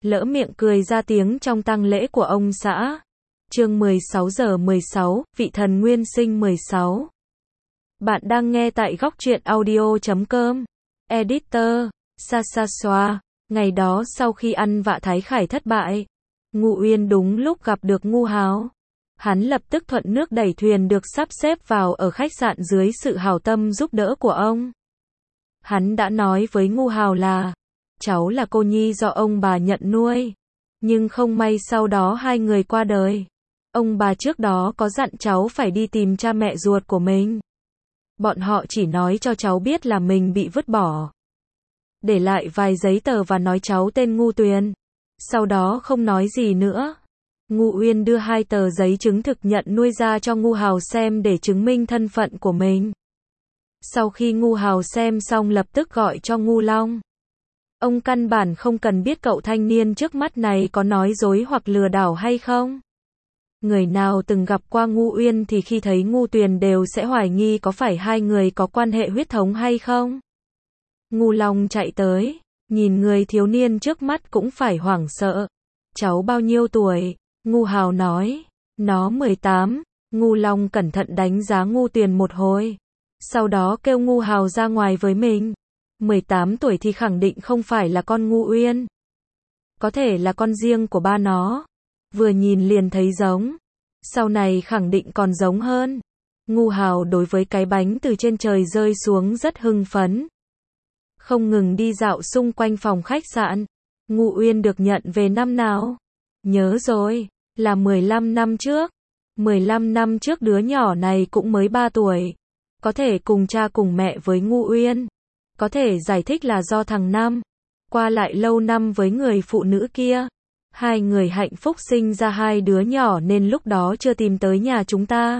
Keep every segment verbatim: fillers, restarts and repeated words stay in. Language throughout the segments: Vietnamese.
lỡ miệng cười ra tiếng trong tang lễ của ông xã. Chương mười sáu giờ mười sáu, vị thần nguyên sinh mười sáu. Bạn đang nghe tại góc truyện audio chấm com. Editor, Sa Sa Xoa. Ngày đó sau khi ăn vạ Thái Khải thất bại, Ngụ Uyên đúng lúc gặp được Ngu Hào. Hắn lập tức thuận nước đẩy thuyền được sắp xếp vào ở khách sạn dưới sự hảo tâm giúp đỡ của ông. Hắn đã nói với Ngu Hào là, cháu là cô nhi do ông bà nhận nuôi. Nhưng không may sau đó hai người qua đời. Ông bà trước đó có dặn cháu phải đi tìm cha mẹ ruột của mình. Bọn họ chỉ nói cho cháu biết là mình bị vứt bỏ, để lại vài giấy tờ và nói cháu tên Ngu Tuyền. Sau đó không nói gì nữa. Ngụ Uyên đưa hai tờ giấy chứng thực nhận nuôi ra cho Ngu Hào xem để chứng minh thân phận của mình. Sau khi Ngu Hào xem xong lập tức gọi cho Ngu Long. Ông căn bản không cần biết cậu thanh niên trước mắt này có nói dối hoặc lừa đảo hay không. Người nào từng gặp qua Ngu Uyên thì khi thấy Ngu Tuyền đều sẽ hoài nghi có phải hai người có quan hệ huyết thống hay không. Ngu Long chạy tới, nhìn người thiếu niên trước mắt cũng phải hoảng sợ. Cháu bao nhiêu tuổi? Ngu Hào nói. Nó mười tám. Ngu Long cẩn thận đánh giá Ngu Tuyền một hồi. Sau đó kêu Ngu Hào ra ngoài với mình. mười tám tuổi thì khẳng định không phải là con Ngu Uyên. Có thể là con riêng của ba nó. Vừa nhìn liền thấy giống. Sau này khẳng định còn giống hơn. Ngu Hào đối với cái bánh từ trên trời rơi xuống rất hưng phấn. Không ngừng đi dạo xung quanh phòng khách sạn. Ngu Uyên được nhận về năm nào? Nhớ rồi, là mười lăm năm trước. mười lăm năm trước đứa nhỏ này cũng mới ba tuổi. Có thể cùng cha cùng mẹ với Ngu Uyên. Có thể giải thích là do thằng Năm qua lại lâu năm với người phụ nữ kia. Hai người hạnh phúc sinh ra hai đứa nhỏ nên lúc đó chưa tìm tới nhà chúng ta.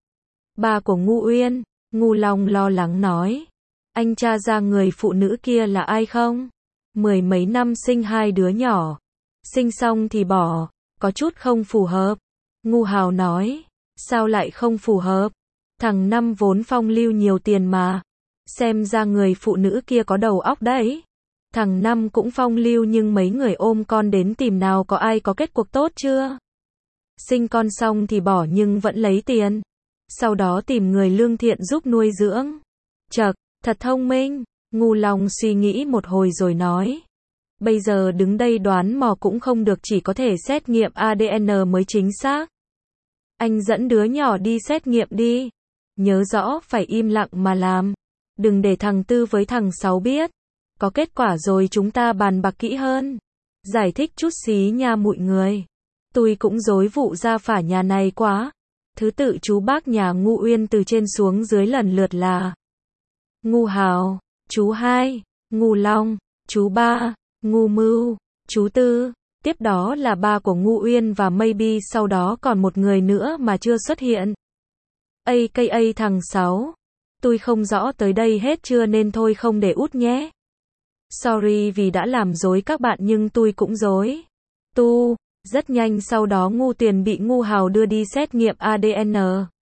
Ba của Ngu Uyên, Ngu Long lo lắng nói. Anh tra ra người phụ nữ kia là ai không? Mười mấy năm sinh hai đứa nhỏ. Sinh xong thì bỏ, có chút không phù hợp. Ngu Hào nói. Sao lại không phù hợp? Thằng Năm vốn phong lưu nhiều tiền mà. Xem ra người phụ nữ kia có đầu óc đấy. Thằng Năm cũng phong lưu nhưng mấy người ôm con đến tìm nào có ai có kết cuộc tốt chưa? Sinh con xong thì bỏ nhưng vẫn lấy tiền. Sau đó tìm người lương thiện giúp nuôi dưỡng. Chậc, thật thông minh. Ngu Long suy nghĩ một hồi rồi nói. Bây giờ đứng đây đoán mò cũng không được, chỉ có thể xét nghiệm a đê en mới chính xác. Anh dẫn đứa nhỏ đi xét nghiệm đi. Nhớ rõ phải im lặng mà làm. Đừng để thằng Tư với thằng Sáu biết. Có kết quả rồi chúng ta bàn bạc kỹ hơn. Giải thích chút xí nha mọi người. Tôi cũng rối vụ gia phả nhà này quá. Thứ tự chú bác nhà Ngu Uyên từ trên xuống dưới lần lượt là Ngu Hào, chú hai, Ngu Long, chú ba, Ngu Mưu, chú Tư. Tiếp đó là ba của Ngu Uyên và maybe sau đó còn một người nữa mà chưa xuất hiện. a ca a thằng Sáu. Tôi không rõ tới đây hết chưa nên thôi không để út nhé. Sorry vì đã làm dối các bạn nhưng tôi cũng dối. Tu, rất nhanh sau đó Ngu Tuyền bị Ngu Hào đưa đi xét nghiệm a đê en.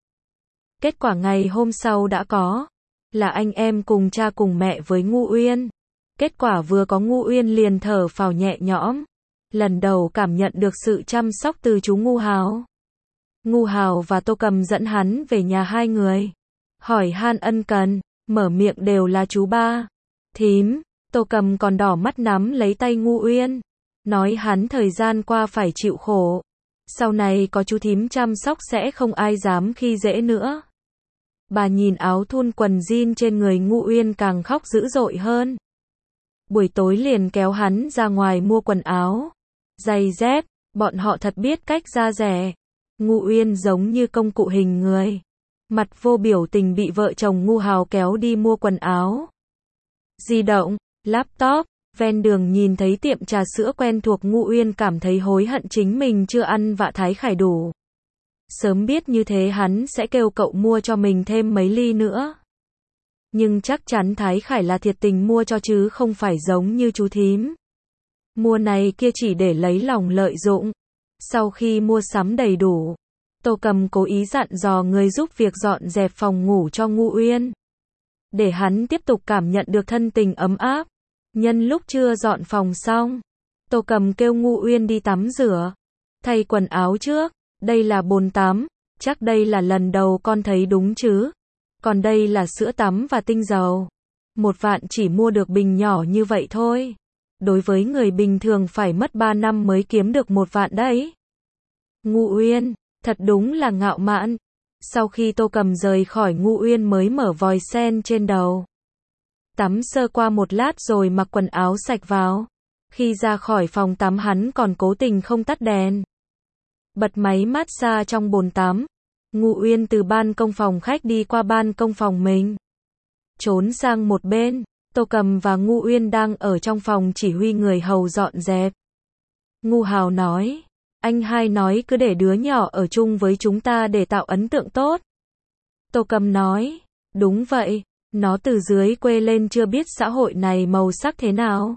Kết quả ngày hôm sau đã có. Là anh em cùng cha cùng mẹ với Ngu Uyên. Kết quả vừa có Ngu Uyên liền thở phào nhẹ nhõm. Lần đầu cảm nhận được sự chăm sóc từ chú Ngu Hào. Ngu Hào và Tô Cầm dẫn hắn về nhà hai người. Hỏi han ân cần, mở miệng đều là chú ba. Thím, Tô Cầm còn đỏ mắt nắm lấy tay Ngu Uyên. Nói hắn thời gian qua phải chịu khổ. Sau này có chú thím chăm sóc sẽ không ai dám khi dễ nữa. Bà nhìn áo thun quần jean trên người Ngu Uyên càng khóc dữ dội hơn. Buổi tối liền kéo hắn ra ngoài mua quần áo, giày dép, bọn họ thật biết cách ra rẻ. Ngu Uyên giống như công cụ hình người. Mặt vô biểu tình bị vợ chồng Ngu Hào kéo đi mua quần áo. Di động, laptop, ven đường nhìn thấy tiệm trà sữa quen thuộc Ngu Uyên cảm thấy hối hận chính mình chưa ăn vạ Thái Khải đủ. Sớm biết như thế hắn sẽ kêu cậu mua cho mình thêm mấy ly nữa. Nhưng chắc chắn Thái Khải là thiệt tình mua cho chứ không phải giống như chú thím. Mua này kia chỉ để lấy lòng lợi dụng. Sau khi mua sắm đầy đủ, Tô Cầm cố ý dặn dò người giúp việc dọn dẹp phòng ngủ cho Ngu Uyên. Để hắn tiếp tục cảm nhận được thân tình ấm áp. Nhân lúc chưa dọn phòng xong, Tô Cầm kêu Ngu Uyên đi tắm rửa, thay quần áo trước, đây là bồn tắm, chắc đây là lần đầu con thấy đúng chứ. Còn đây là sữa tắm và tinh dầu. Một vạn chỉ mua được bình nhỏ như vậy thôi. Đối với người bình thường phải mất ba năm mới kiếm được một vạn đấy. Ngu Uyên, thật đúng là ngạo mạn. Sau khi Tô Cầm rời khỏi, Ngu Uyên mới mở vòi sen trên đầu. Tắm sơ qua một lát rồi mặc quần áo sạch vào. Khi ra khỏi phòng tắm hắn còn cố tình không tắt đèn. Bật máy massage trong bồn tắm. Ngu Uyên từ ban công phòng khách đi qua ban công phòng mình. Trốn sang một bên. Tô Cầm và Ngu Uyên đang ở trong phòng chỉ huy người hầu dọn dẹp. Ngu Hào nói. Anh hai nói cứ để đứa nhỏ ở chung với chúng ta để tạo ấn tượng tốt. Tô Cầm nói. Đúng vậy. Nó từ dưới quê lên chưa biết xã hội này màu sắc thế nào.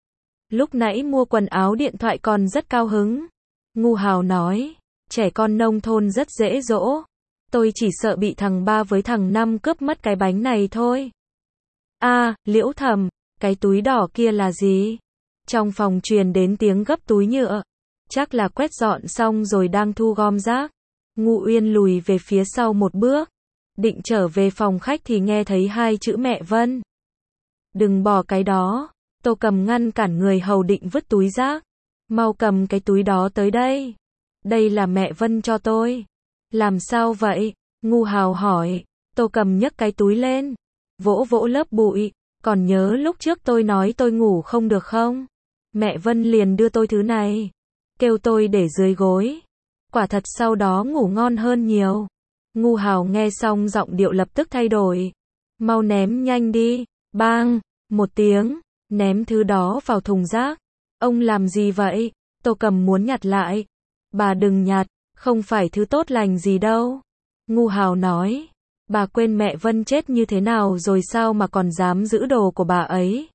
Lúc nãy mua quần áo điện thoại còn rất cao hứng. Ngu Hào nói. Trẻ con nông thôn rất dễ dỗ. Tôi chỉ sợ bị thằng ba với thằng năm cướp mất cái bánh này thôi. A, à, Liễu Thầm, cái túi đỏ kia là gì? Trong phòng truyền đến tiếng gấp túi nhựa. Chắc là quét dọn xong rồi đang thu gom rác. Ngu Uyên lùi về phía sau một bước. Định trở về phòng khách thì nghe thấy hai chữ mẹ Vân. Đừng bỏ cái đó. Tô Cầm ngăn cản người hầu định vứt túi rác. Mau cầm cái túi đó tới đây. Đây là mẹ Vân cho tôi. Làm sao vậy? Ngu Hào hỏi. Tô Cầm nhấc cái túi lên. Vỗ vỗ lớp bụi. Còn nhớ lúc trước tôi nói tôi ngủ không được không? Mẹ Vân liền đưa tôi thứ này. Kêu tôi để dưới gối. Quả thật sau đó ngủ ngon hơn nhiều. Ngu Hào nghe xong giọng điệu lập tức thay đổi. Mau ném nhanh đi. Bang. Một tiếng. Ném thứ đó vào thùng rác. Ông làm gì vậy? Tô Cầm muốn nhặt lại. Bà đừng nhặt. Không phải thứ tốt lành gì đâu. Ngu Hào nói. Bà quên mẹ Vân chết như thế nào rồi sao mà còn dám giữ đồ của bà ấy?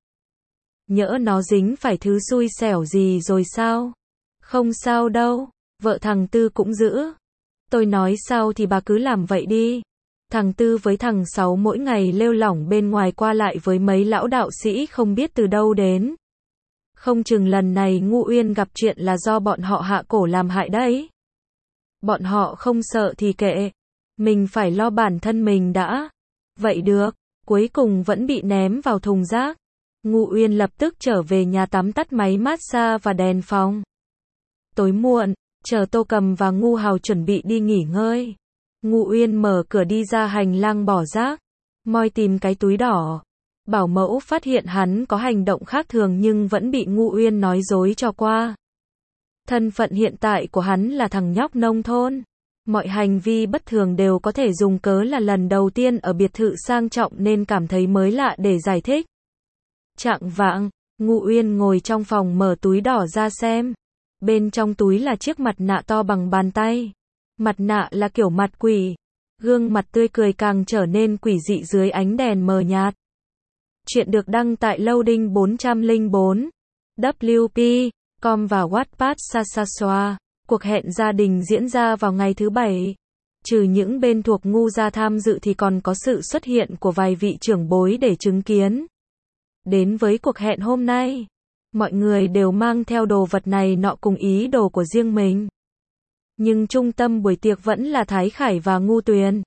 Nhỡ nó dính phải thứ xui xẻo gì rồi sao? Không sao đâu. Vợ thằng Tư cũng giữ. Tôi nói sao thì bà cứ làm vậy đi. Thằng Tư với thằng Sáu mỗi ngày lêu lỏng bên ngoài qua lại với mấy lão đạo sĩ không biết từ đâu đến. Không chừng lần này Ngu Uyên gặp chuyện là do bọn họ hạ cổ làm hại đấy. Bọn họ không sợ thì kệ. Mình phải lo bản thân mình đã. Vậy được. Cuối cùng vẫn bị ném vào thùng rác. Ngu Uyên lập tức trở về nhà tắm, tắt máy massage và đèn phòng. Tối muộn, chờ Tô Cầm và Ngu Hào chuẩn bị đi nghỉ ngơi. Ngu Uyên mở cửa đi ra hành lang bỏ rác. Moi tìm cái túi đỏ. Bảo mẫu phát hiện hắn có hành động khác thường nhưng vẫn bị Ngu Uyên nói dối cho qua. Thân phận hiện tại của hắn là thằng nhóc nông thôn. Mọi hành vi bất thường đều có thể dùng cớ là lần đầu tiên ở biệt thự sang trọng nên cảm thấy mới lạ để giải thích. Chạng vạng, Ngu Uyên ngồi trong phòng mở túi đỏ ra xem. Bên trong túi là chiếc mặt nạ to bằng bàn tay. Mặt nạ là kiểu mặt quỷ. Gương mặt tươi cười càng trở nên quỷ dị dưới ánh đèn mờ nhạt. Chuyện được đăng tại Loading bốn không bốn. W P chấm com và Wattpad Sasaswa. Cuộc hẹn gia đình diễn ra vào ngày thứ Bảy. Trừ những bên thuộc Ngu gia tham dự thì còn có sự xuất hiện của vài vị trưởng bối để chứng kiến. Đến với cuộc hẹn hôm nay, mọi người đều mang theo đồ vật này nọ cùng ý đồ của riêng mình. Nhưng trung tâm buổi tiệc vẫn là Thái Khải và Ngu Tuyền.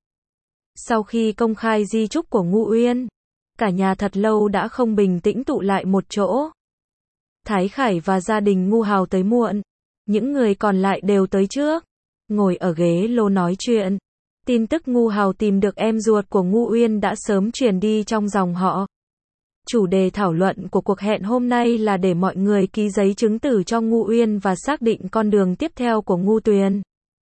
Sau khi công khai di chúc của Ngu Uyên, cả nhà thật lâu đã không bình tĩnh tụ lại một chỗ. Thái Khải và gia đình Ngu Hào tới muộn. Những người còn lại đều tới trước. Ngồi ở ghế lô nói chuyện. Tin tức Ngu Hào tìm được em ruột của Ngu Uyên đã sớm truyền đi trong dòng họ. Chủ đề thảo luận của cuộc hẹn hôm nay là để mọi người ký giấy chứng tử cho Ngu Uyên và xác định con đường tiếp theo của Ngu Tuyền.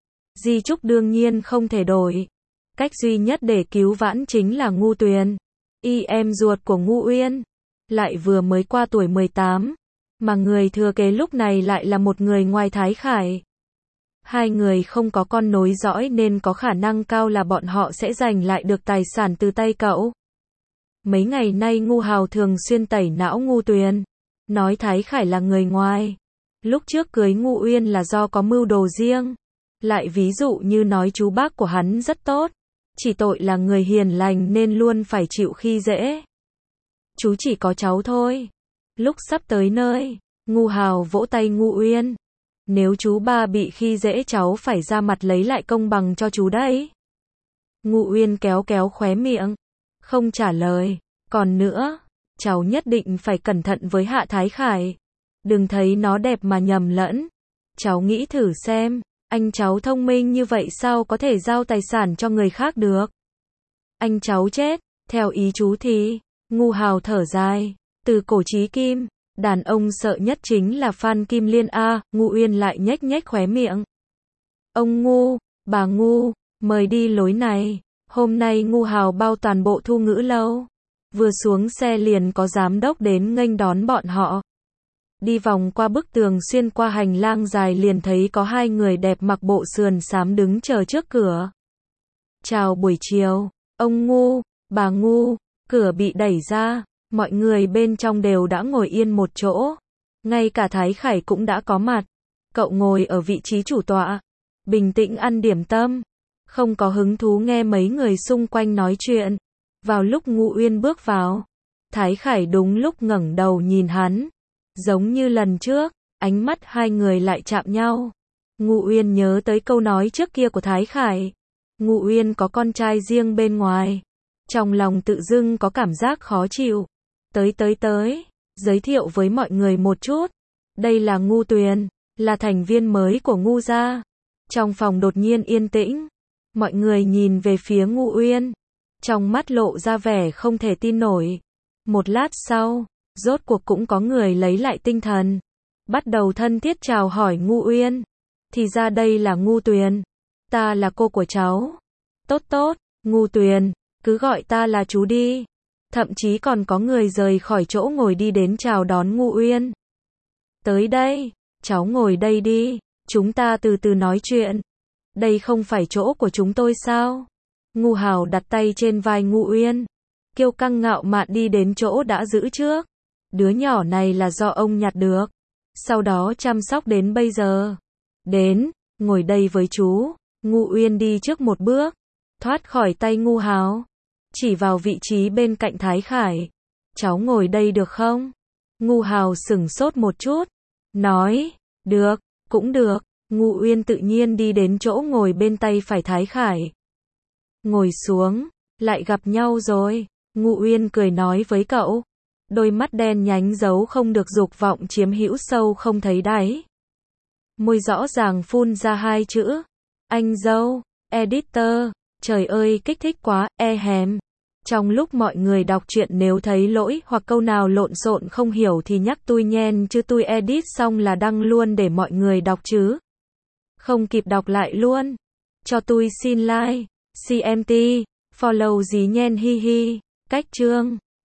Di chúc đương nhiên không thể đổi. Cách duy nhất để cứu vãn chính là Ngu Tuyền, y em ruột của Ngu Uyên, lại vừa mới qua tuổi mười tám, mà người thừa kế lúc này lại là một người ngoài Thái Khải. Hai người không có con nối dõi nên có khả năng cao là bọn họ sẽ giành lại được tài sản từ tay cậu. Mấy ngày nay Ngu Hào thường xuyên tẩy não Ngu Tuyền, nói Thái Khải là người ngoài. Lúc trước cưới Ngu Uyên là do có mưu đồ riêng. Lại ví dụ như nói chú bác của hắn rất tốt, chỉ tội là người hiền lành nên luôn phải chịu khi dễ. Chú chỉ có cháu thôi. Lúc sắp tới nơi, Ngu Hào vỗ tay Ngu Uyên. Nếu chú ba bị khi dễ cháu phải ra mặt lấy lại công bằng cho chú đấy. Ngu Uyên kéo kéo khóe miệng. Không trả lời. Còn nữa, cháu nhất định phải cẩn thận với Hạ Thái Khải. Đừng thấy nó đẹp mà nhầm lẫn. Cháu nghĩ thử xem, anh cháu thông minh như vậy sao có thể giao tài sản cho người khác được. Anh cháu chết, theo ý chú thì, Ngu Hào thở dài. Từ cổ chí kim, đàn ông sợ nhất chính là Phan Kim Liên a. Ngu Uyên lại nhếch nhếch khóe miệng. Ông Ngu, bà Ngu, mời đi lối này. Hôm nay Ngu Hào bao toàn bộ Thu Ngữ lâu. Vừa xuống xe liền có giám đốc đến nghênh đón bọn họ. Đi vòng qua bức tường xuyên qua hành lang dài liền thấy có hai người đẹp mặc bộ sườn xám đứng chờ trước cửa. Chào buổi chiều, ông Ngu, bà Ngu. Cửa bị đẩy ra, mọi người bên trong đều đã ngồi yên một chỗ. Ngay cả Thái Khải cũng đã có mặt. Cậu ngồi ở vị trí chủ tọa, bình tĩnh ăn điểm tâm, không có hứng thú nghe mấy người xung quanh nói chuyện. Vào lúc Ngu Uyên bước vào, Thái Khải đúng lúc ngẩng đầu nhìn hắn. Giống như lần trước, ánh mắt hai người lại chạm nhau. Ngu Uyên nhớ tới câu nói trước kia của Thái Khải. Ngu Uyên có con trai riêng bên ngoài. Trong lòng tự dưng có cảm giác khó chịu. Tới tới tới, giới thiệu với mọi người một chút. Đây là Ngu Tuyền, là thành viên mới của Ngu gia. Trong phòng đột nhiên yên tĩnh. Mọi người nhìn về phía Ngu Uyên. Trong mắt lộ ra vẻ không thể tin nổi. Một lát sau, rốt cuộc cũng có người lấy lại tinh thần. Bắt đầu thân thiết chào hỏi Ngu Uyên. Thì ra đây là Ngu Tuyền. Ta là cô của cháu. Tốt tốt, Ngu Tuyền, cứ gọi ta là chú đi. Thậm chí còn có người rời khỏi chỗ ngồi đi đến chào đón Ngu Uyên. Tới đây, cháu ngồi đây đi, chúng ta từ từ nói chuyện. Đây không phải chỗ của chúng tôi sao? Ngu Hào đặt tay trên vai Ngu Uyên. Kiêu căng ngạo mạn đi đến chỗ đã giữ trước. Đứa nhỏ này là do ông nhặt được. Sau đó chăm sóc đến bây giờ. Đến, ngồi đây với chú. Ngu Uyên đi trước một bước. Thoát khỏi tay Ngu Hào. Chỉ vào vị trí bên cạnh Thái Khải. Cháu ngồi đây được không? Ngu Hào sửng sốt một chút. Nói, được, cũng được. Ngu Uyên tự nhiên đi đến chỗ ngồi bên tay phải Thái Khải. Ngồi xuống, lại gặp nhau rồi. Ngu Uyên cười nói với cậu. Đôi mắt đen nhánh giấu không được dục vọng chiếm hữu sâu không thấy đáy. Môi rõ ràng phun ra hai chữ. Anh dâu, editor, trời ơi kích thích quá, e hèm. Trong lúc mọi người đọc truyện nếu thấy lỗi hoặc câu nào lộn xộn không hiểu thì nhắc tui nhen chứ tui edit xong là đăng luôn để mọi người đọc chứ. Không kịp đọc lại luôn. Cho tui xin like, xê em tê, follow gì nhen hi hi, cách chương.